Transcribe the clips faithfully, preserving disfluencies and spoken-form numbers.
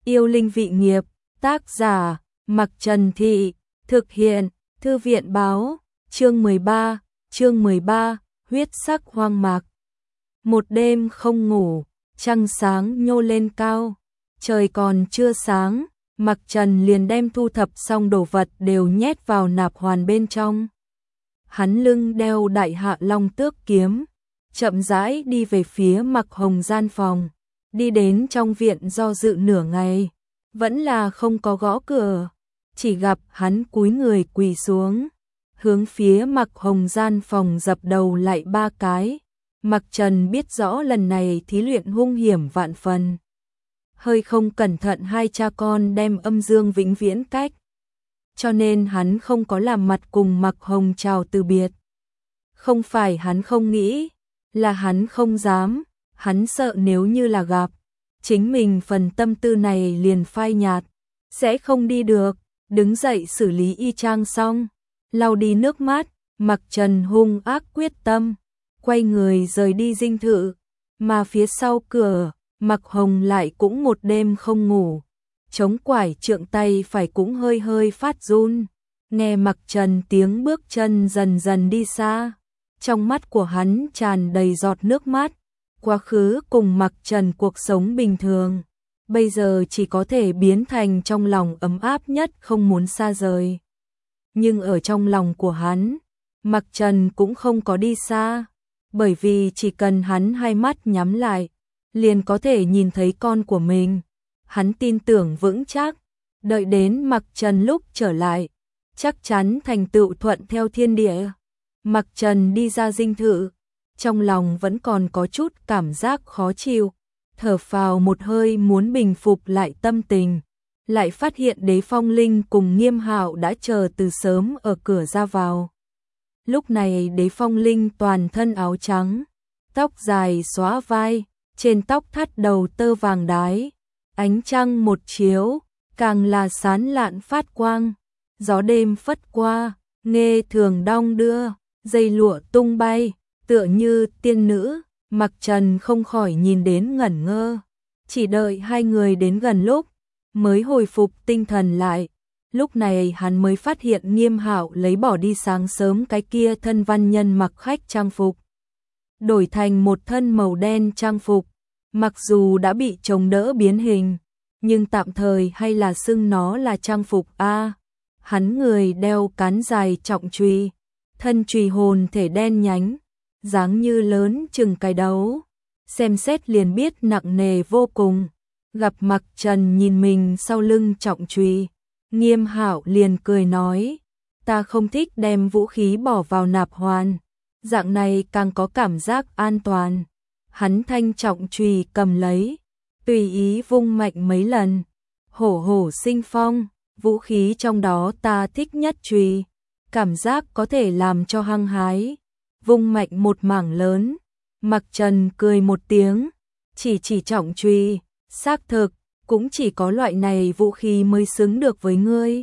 Yêu linh vị nghiệp, tác giả, Mặc Trần Thị, thực hiện, Thư viện báo, chương mười ba, chương mười ba, huyết sắc hoang mạc. Một đêm không ngủ, trăng sáng nhô lên cao, trời còn chưa sáng, Mặc Trần liền đem thu thập xong đồ vật đều nhét vào nạp hoàn bên trong. Hắn lưng đeo đại hạ long tước kiếm, chậm rãi đi về phía Mặc Hồng gian phòng, đi đến trong viện do dự nửa ngày, vẫn là không có gõ cửa, chỉ gặp hắn cúi người quỳ xuống, hướng phía Mặc Hồng gian phòng dập đầu lại ba cái. Mặc Trần biết rõ lần này thí luyện hung hiểm vạn phần. Hơi không cẩn thận hai cha con đem âm dương vĩnh viễn cách. Cho nên hắn không có làm mặt cùng Mặc Hồng chào từ biệt. Không phải hắn không nghĩ, là hắn không dám, hắn sợ nếu như là gặp, chính mình phần tâm tư này liền phai nhạt, sẽ không đi được, đứng dậy xử lý y chang xong, lau đi nước mắt, Mặc Trần hung ác quyết tâm, quay người rời đi dinh thự, mà phía sau cửa, Mặc Hồng lại cũng một đêm không ngủ, chống quải trượng tay phải cũng hơi hơi phát run, nghe Mặc Trần tiếng bước chân dần dần đi xa, trong mắt của hắn tràn đầy giọt nước mắt, quá khứ cùng Mặc Trần cuộc sống bình thường, bây giờ chỉ có thể biến thành trong lòng ấm áp nhất không muốn xa rời. Nhưng ở trong lòng của hắn, Mặc Trần cũng không có đi xa, bởi vì chỉ cần hắn hai mắt nhắm lại, liền có thể nhìn thấy con của mình. Hắn tin tưởng vững chắc, đợi đến Mặc Trần lúc trở lại, chắc chắn thành tựu thuận theo thiên địa. Mặc Trần đi ra dinh thự, trong lòng vẫn còn có chút cảm giác khó chịu, thở phào một hơi muốn bình phục lại tâm tình, lại phát hiện Đế Phong Linh cùng Nghiêm Hạo đã chờ từ sớm ở cửa ra vào. Lúc này Đế Phong Linh toàn thân áo trắng, tóc dài xóa vai, trên tóc thắt đầu tơ vàng đái, ánh trăng một chiếu, càng là sán lạn phát quang, gió đêm phất qua, nghe thường đong đưa, dây lụa tung bay, tựa như tiên nữ. Mặc Trần không khỏi nhìn đến ngẩn ngơ, chỉ đợi hai người đến gần lúc, mới hồi phục tinh thần lại. Lúc này hắn mới phát hiện Nghiêm Hạo lấy bỏ đi sáng sớm cái kia thân văn nhân mặc khách trang phục, đổi thành một thân màu đen trang phục, mặc dù đã bị chống đỡ biến hình, nhưng tạm thời hay là xưng nó là trang phục A. Hắn người đeo cán dài trọng chùy, thân chùy hồn thể đen nhánh, dáng như lớn chừng cái đấu, xem xét liền biết nặng nề vô cùng. Gặp Mặc Trần nhìn mình sau lưng trọng chùy, Nghiêm Hạo liền cười nói, ta không thích đem vũ khí bỏ vào nạp hoàn, dạng này càng có cảm giác an toàn. Hắn thanh trọng chùy cầm lấy, tùy ý vung mạnh mấy lần, hổ hổ sinh phong, vũ khí trong đó ta thích nhất chùy, cảm giác có thể làm cho hăng hái, vung mạnh một mảng lớn. Mặc Trần cười một tiếng, chỉ chỉ trọng chùy, xác thực, cũng chỉ có loại này vũ khí mới xứng được với ngươi.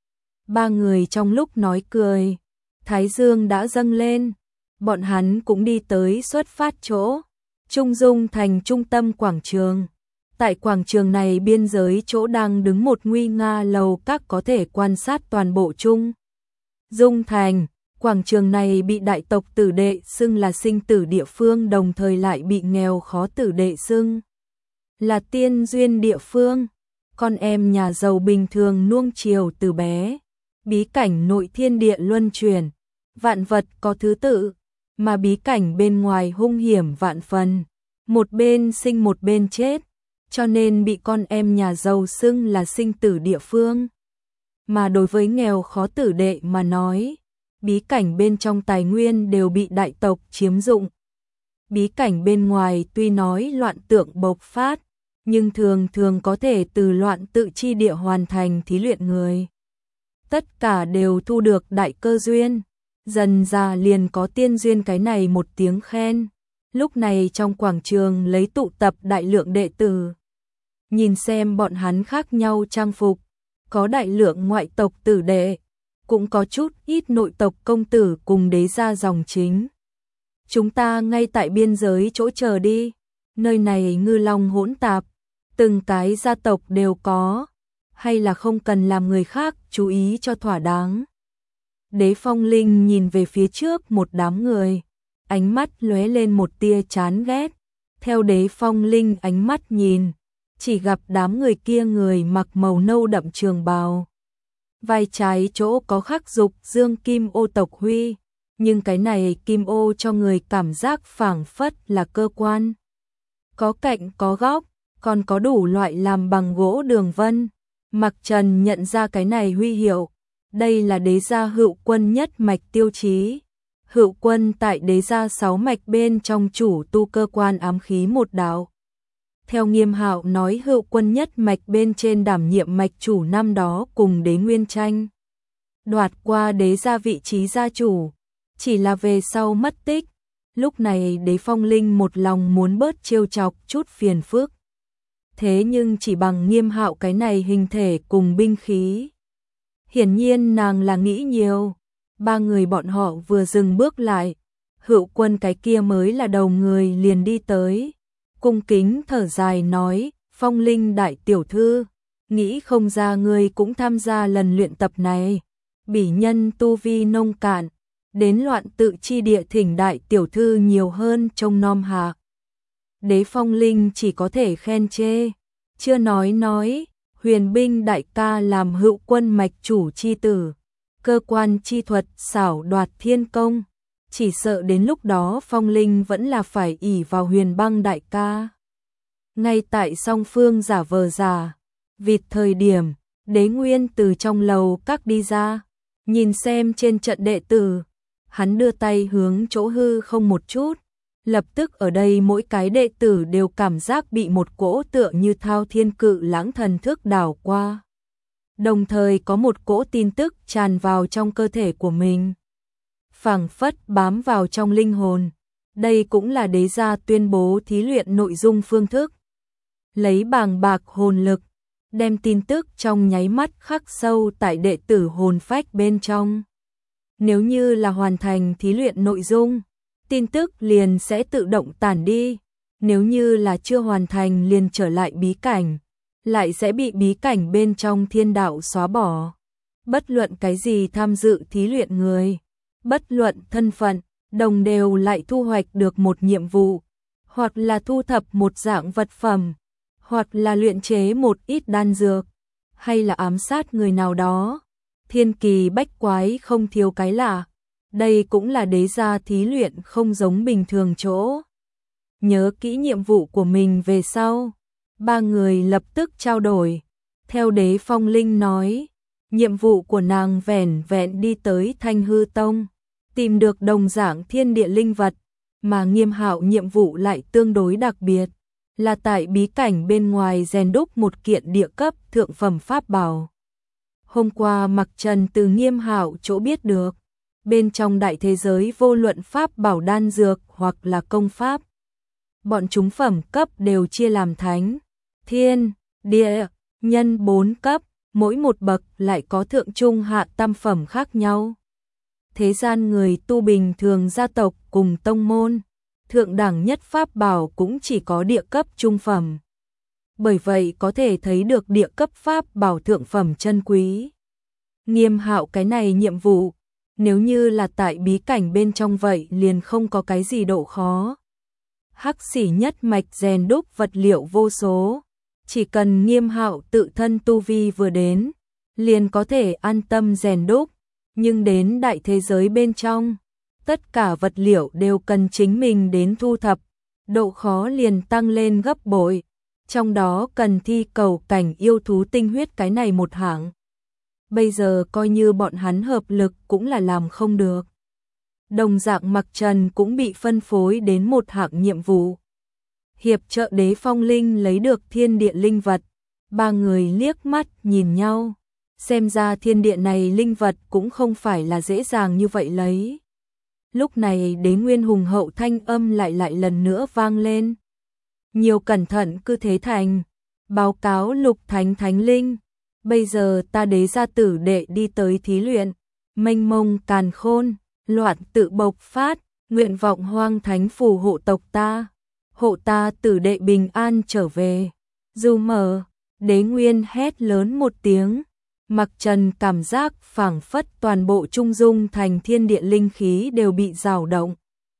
Ba người trong lúc nói cười, thái dương đã dâng lên, bọn hắn cũng đi tới xuất phát chỗ, Trung Dung thành trung tâm quảng trường. Tại quảng trường này biên giới chỗ đang đứng một nguy nga lầu các có thể quan sát toàn bộ Trung Dung thành. Quảng trường này bị đại tộc tử đệ xưng là sinh tử địa phương, đồng thời lại bị nghèo khó tử đệ xưng là tiên duyên địa phương. Con em nhà giàu bình thường nuông chiều từ bé, bí cảnh nội thiên địa luân chuyển, vạn vật có thứ tự, mà bí cảnh bên ngoài hung hiểm vạn phần, một bên sinh một bên chết, cho nên bị con em nhà giàu xưng là sinh tử địa phương. Mà đối với nghèo khó tử đệ mà nói, bí cảnh bên trong tài nguyên đều bị đại tộc chiếm dụng. Bí cảnh bên ngoài tuy nói loạn tượng bộc phát, nhưng thường thường có thể từ loạn tự chi địa hoàn thành thí luyện người. Tất cả đều thu được đại cơ duyên, dần ra liền có tiên duyên cái này một tiếng khen. Lúc này trong quảng trường lấy tụ tập đại lượng đệ tử. Nhìn xem bọn hắn khác nhau trang phục, có đại lượng ngoại tộc tử đệ, cũng có chút ít nội tộc công tử cùng đế gia dòng chính. Chúng ta ngay tại biên giới chỗ chờ đi, nơi này ngư long hỗn tạp, từng cái gia tộc đều có, hay là không cần làm người khác chú ý cho thỏa đáng. Đế Phong Linh nhìn về phía trước một đám người, ánh mắt lóe lên một tia chán ghét. Theo Đế Phong Linh ánh mắt nhìn, chỉ gặp đám người kia người mặc màu nâu đậm trường bào. Vai trái chỗ có khắc dục dương kim ô tộc huy, nhưng cái này kim ô cho người cảm giác phảng phất là cơ quan. Có cạnh có góc, còn có đủ loại làm bằng gỗ đường vân. Mặc Trần nhận ra cái này huy hiệu, đây là đế gia Hựu Quân nhất mạch tiêu chí. Hựu Quân tại đế gia sáu mạch bên trong chủ tu cơ quan ám khí một đạo. Theo Nghiêm Hạo nói, Hựu Quân nhất mạch bên trên đảm nhiệm mạch chủ năm đó cùng Đế Nguyên tranh đoạt qua đế gia vị trí gia chủ, chỉ là về sau mất tích. Lúc này Đế Phong Linh một lòng muốn bớt trêu chọc chút phiền phức. Thế nhưng chỉ bằng Nghiêm Hạo cái này hình thể cùng binh khí, hiển nhiên nàng là nghĩ nhiều. Ba người bọn họ vừa dừng bước lại, Hựu Quân cái kia mới là đầu người liền đi tới, cung kính thở dài nói: Phong Linh đại tiểu thư, nghĩ không ra ngươi cũng tham gia lần luyện tập này. Bỉ nhân tu vi nông cạn, đến loạn tự chi địa thỉnh đại tiểu thư nhiều hơn trông nom hạ. Đế Phong Linh chỉ có thể khen chê, chưa nói nói, Huyền binh đại ca làm Hựu Quân mạch chủ chi tử, cơ quan chi thuật xảo đoạt thiên công, chỉ sợ đến lúc đó Phong Linh vẫn là phải ỷ vào Huyền băng đại ca. Ngay tại song phương giả vờ giả vịt thời điểm, Đế Nguyên từ trong lầu các đi ra, nhìn xem trên trận đệ tử, hắn đưa tay hướng chỗ hư không một chút, lập tức ở đây mỗi cái đệ tử đều cảm giác bị một cỗ tựa như thao thiên cự lãng thần thức đảo qua. Đồng thời có một cỗ tin tức tràn vào trong cơ thể của mình, phảng phất bám vào trong linh hồn. Đây cũng là đế gia tuyên bố thí luyện nội dung phương thức. Lấy bàng bạc hồn lực, đem tin tức trong nháy mắt khắc sâu tại đệ tử hồn phách bên trong. Nếu như là hoàn thành thí luyện nội dung, tin tức liền sẽ tự động tản đi. Nếu như là chưa hoàn thành liền trở lại bí cảnh, lại sẽ bị bí cảnh bên trong thiên đạo xóa bỏ. Bất luận cái gì tham dự thí luyện người, bất luận thân phận, đồng đều lại thu hoạch được một nhiệm vụ, hoặc là thu thập một dạng vật phẩm, hoặc là luyện chế một ít đan dược, hay là ám sát người nào đó. Thiên kỳ bách quái không thiếu cái lạ. Đây cũng là đế gia thí luyện không giống bình thường chỗ. Nhớ kỹ nhiệm vụ của mình về sau, ba người lập tức trao đổi. Theo Đế Phong Linh nói, nhiệm vụ của nàng vẻn vẹn đi tới Thanh Hư Tông, tìm được đồng dạng thiên địa linh vật, mà Nghiêm Hạo nhiệm vụ lại tương đối đặc biệt, là tại bí cảnh bên ngoài rèn đúc một kiện địa cấp thượng phẩm pháp bảo. Hôm qua Mặc Trần từ Nghiêm Hạo chỗ biết được, bên trong đại thế giới vô luận pháp bảo đan dược hoặc là công pháp, bọn chúng phẩm cấp đều chia làm thánh, thiên, địa, nhân bốn cấp, mỗi một bậc lại có thượng trung hạ tam phẩm khác nhau. Thế gian người tu bình thường gia tộc cùng tông môn, thượng đẳng nhất pháp bảo cũng chỉ có địa cấp trung phẩm. Bởi vậy có thể thấy được địa cấp pháp bảo thượng phẩm chân quý. Nghiêm Hạo cái này nhiệm vụ, nếu như là tại bí cảnh bên trong vậy liền không có cái gì độ khó. Hắc Xỉ nhất mạch rèn đúc vật liệu vô số, chỉ cần Nghiêm Hạo tự thân tu vi vừa đến, liền có thể an tâm rèn đúc, nhưng đến đại thế giới bên trong, tất cả vật liệu đều cần chính mình đến thu thập, độ khó liền tăng lên gấp bội, trong đó cần thi cầu cảnh yêu thú tinh huyết cái này một hạng. Bây giờ coi như bọn hắn hợp lực cũng là làm không được. Đồng dạng Mặc Trần cũng bị phân phối đến một hạng nhiệm vụ. Hiệp trợ Đế Phong Linh lấy được thiên địa linh vật. Ba người liếc mắt nhìn nhau. Xem ra thiên địa này linh vật cũng không phải là dễ dàng như vậy lấy. Lúc này Đế Nguyên hùng hậu thanh âm lại lại lần nữa vang lên. Nhiều cẩn thận cư thế thành. Báo cáo Lục Thánh Thánh Linh. Bây giờ ta đế gia tử đệ đi tới thí luyện. Mênh mông càn khôn, loạn tự bộc phát, nguyện vọng hoang thánh phù hộ tộc ta. Hộ ta tử đệ bình an trở về. Dù mở, Đế Nguyên hét lớn một tiếng, Mặc Trần cảm giác phảng phất toàn bộ trung dung thành thiên địa linh khí đều bị dao động.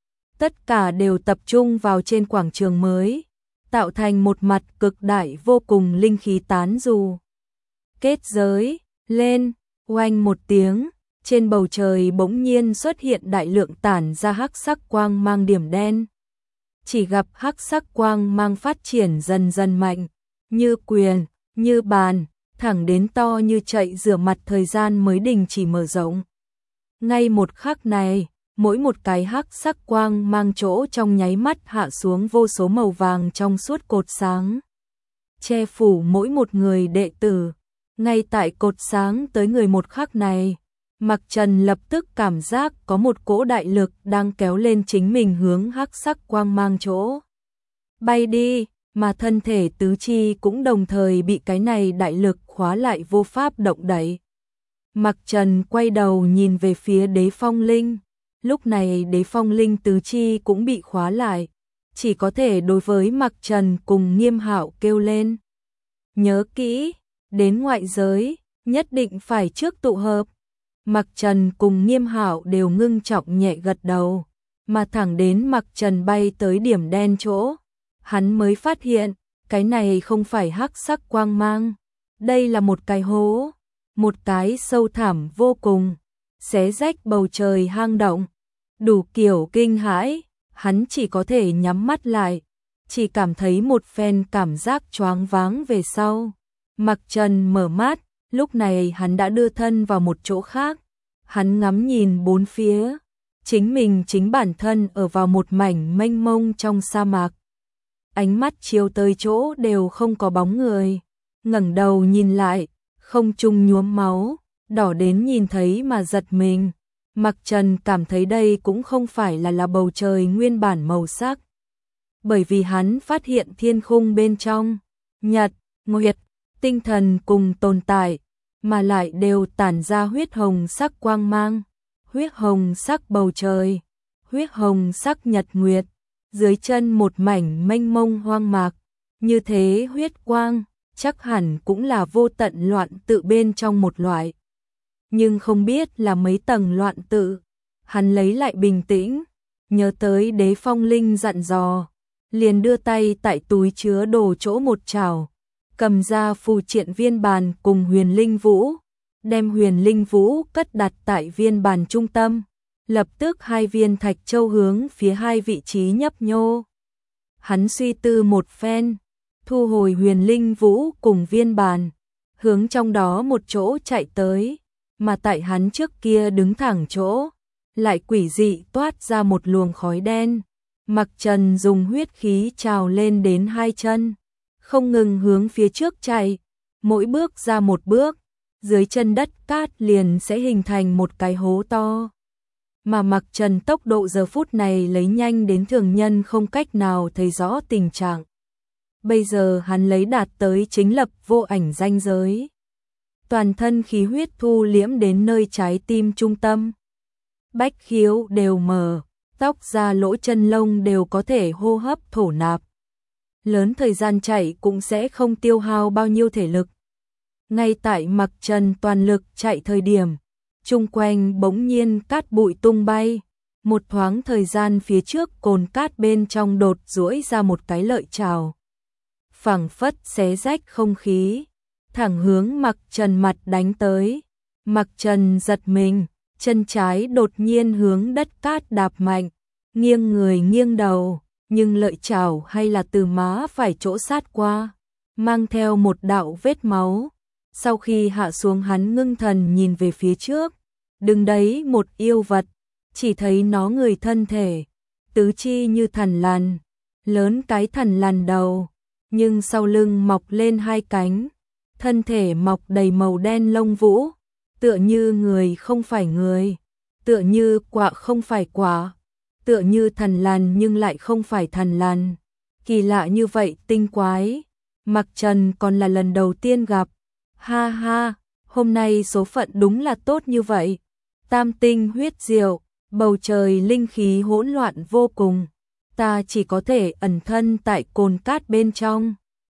Tất cả đều tập trung vào trên quảng trường mới, tạo thành một mặt cực đại vô cùng linh khí tán dù. Kết giới, lên, oanh một tiếng, trên bầu trời bỗng nhiên xuất hiện đại lượng tản ra hắc sắc quang mang điểm đen. Chỉ gặp hắc sắc quang mang phát triển dần dần mạnh, như quyền, như bàn, thẳng đến to như chạy rửa mặt thời gian mới đình chỉ mở rộng. Ngay một khắc này, mỗi một cái hắc sắc quang mang chỗ trong nháy mắt hạ xuống vô số màu vàng trong suốt cột sáng, che phủ mỗi một người đệ tử. Ngay tại cột sáng tới người một khắc này, Mặc Trần lập tức cảm giác có một cỗ đại lực đang kéo lên chính mình hướng hắc sắc quang mang chỗ. Bay đi, mà thân thể tứ chi cũng đồng thời bị cái này đại lực khóa lại vô pháp động đậy. Mặc Trần quay đầu nhìn về phía Đế Phong Linh, lúc này Đế Phong Linh tứ chi cũng bị khóa lại, chỉ có thể đối với Mặc Trần cùng Nghiêm Hạo kêu lên. Nhớ kỹ, đến ngoại giới, nhất định phải trước tụ hợp. Mặc Trần cùng Nghiêm Hạo đều ngưng trọng nhẹ gật đầu, mà thẳng đến Mặc Trần bay tới điểm đen chỗ, hắn mới phát hiện, cái này không phải hắc sắc quang mang, đây là một cái hố, một cái sâu thẳm vô cùng, xé rách bầu trời hang động, đủ kiểu kinh hãi, hắn chỉ có thể nhắm mắt lại, chỉ cảm thấy một phen cảm giác choáng váng về sau. Mặc Trần mở mắt, lúc này hắn đã đưa thân vào một chỗ khác, hắn ngắm nhìn bốn phía, chính mình chính bản thân ở vào một mảnh mênh mông trong sa mạc. Ánh mắt chiếu tới chỗ đều không có bóng người, ngẩng đầu nhìn lại, không trung nhuốm máu, đỏ đến nhìn thấy mà giật mình. Mặc Trần cảm thấy đây cũng không phải là là bầu trời nguyên bản màu sắc, bởi vì hắn phát hiện thiên khung bên trong, nhật, nguyệt, tinh thần cùng tồn tại, mà lại đều tản ra huyết hồng sắc quang mang, huyết hồng sắc bầu trời, huyết hồng sắc nhật nguyệt, dưới chân một mảnh mênh mông hoang mạc, như thế huyết quang, chắc hẳn cũng là vô tận loạn tự bên trong một loại. Nhưng không biết là mấy tầng loạn tự, hắn lấy lại bình tĩnh, nhớ tới Đế Phong Linh dặn dò, liền đưa tay tại túi chứa đồ chỗ một chảo, cầm ra phù triện viên bàn cùng huyền linh vũ, đem huyền linh vũ cất đặt tại viên bàn trung tâm, lập tức hai viên thạch châu hướng phía hai vị trí nhấp nhô. Hắn suy tư một phen, thu hồi huyền linh vũ cùng viên bàn, hướng trong đó một chỗ chạy tới, mà tại hắn trước kia đứng thẳng chỗ, lại quỷ dị toát ra một luồng khói đen. Mặc Trần dùng huyết khí trào lên đến hai chân, không ngừng hướng phía trước chạy, mỗi bước ra một bước, dưới chân đất cát liền sẽ hình thành một cái hố to. Mà Mặc Trần tốc độ giờ phút này lấy nhanh đến thường nhân không cách nào thấy rõ tình trạng. Bây giờ hắn lấy đạt tới chính lập vô ảnh ranh giới. Toàn thân khí huyết thu liễm đến nơi trái tim trung tâm. Bách khiếu đều mở, tóc da lỗ chân lông đều có thể hô hấp thổ nạp. Lớn thời gian chạy cũng sẽ không tiêu hao bao nhiêu thể lực. Ngay tại Mặc Trần toàn lực chạy thời điểm, chung quanh bỗng nhiên cát bụi tung bay, một thoáng thời gian phía trước cồn cát bên trong đột duỗi ra một cái lợi chảo, phảng phất xé rách không khí, thẳng hướng Mặc Trần mặt đánh tới. Mặc Trần giật mình, chân trái đột nhiên hướng đất cát đạp mạnh, nghiêng người nghiêng đầu, nhưng lợi chảo hay là từ má phải chỗ sát qua, mang theo một đạo vết máu. Sau khi hạ xuống hắn ngưng thần nhìn về phía trước, đứng đấy một yêu vật, chỉ thấy nó người thân thể, tứ chi như thằn lằn, lớn cái thằn lằn đầu, nhưng sau lưng mọc lên hai cánh, thân thể mọc đầy màu đen lông vũ, tựa như người không phải người, tựa như quạ không phải quạ, tựa như thằn lằn nhưng lại không phải thằn lằn. Kỳ lạ như vậy tinh quái, Mặc Trần còn là lần đầu tiên gặp. Ha ha, hôm nay số phận đúng là tốt như vậy. Tam tinh huyết diệu, bầu trời linh khí hỗn loạn vô cùng. Ta chỉ có thể ẩn thân tại cồn cát bên trong,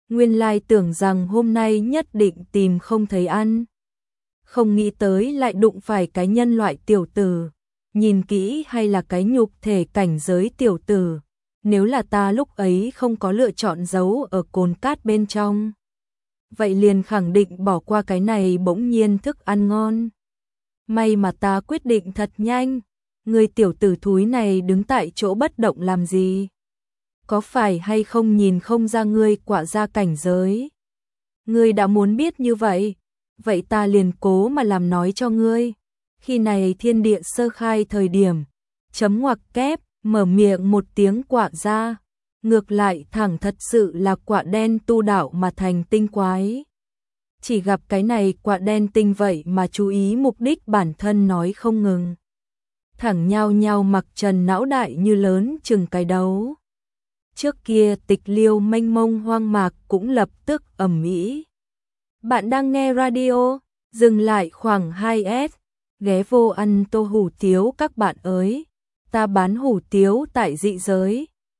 Nguyên lai tưởng rằng hôm nay nhất định tìm không thấy ăn. Không nghĩ tới lại đụng phải cái nhân loại tiểu tử. Nhìn kỹ hay là cái nhục thể cảnh giới tiểu tử. Nếu là ta lúc ấy không có lựa chọn giấu ở cồn cát bên trong, vậy liền khẳng định bỏ qua cái này bỗng nhiên thức ăn ngon. May mà ta quyết định thật nhanh. Người tiểu tử thúi này đứng tại chỗ bất động làm gì? Có phải hay không nhìn không ra ngươi quả ra cảnh giới? Ngươi đã muốn biết như vậy, vậy ta liền cố mà làm nói cho ngươi. Khi này thiên địa sơ khai thời điểm, chấm ngoặc kép, mở miệng một tiếng quạ ra. Ngược lại thẳng thật sự là quạ đen tu đạo mà thành tinh quái. Chỉ gặp cái này quạ đen tinh vậy mà chú ý mục đích bản thân nói không ngừng. Thẳng nhao nhao mặc trần não đại như lớn chừng cái đấu. Trước kia Tịch Liêu mênh mông hoang mạc cũng lập tức ầm ĩ. Bạn đang nghe radio, dừng lại khoảng hai S, ghé vô ăn tô hủ tiếu các bạn ơi. Ta bán hủ tiếu tại dị giới,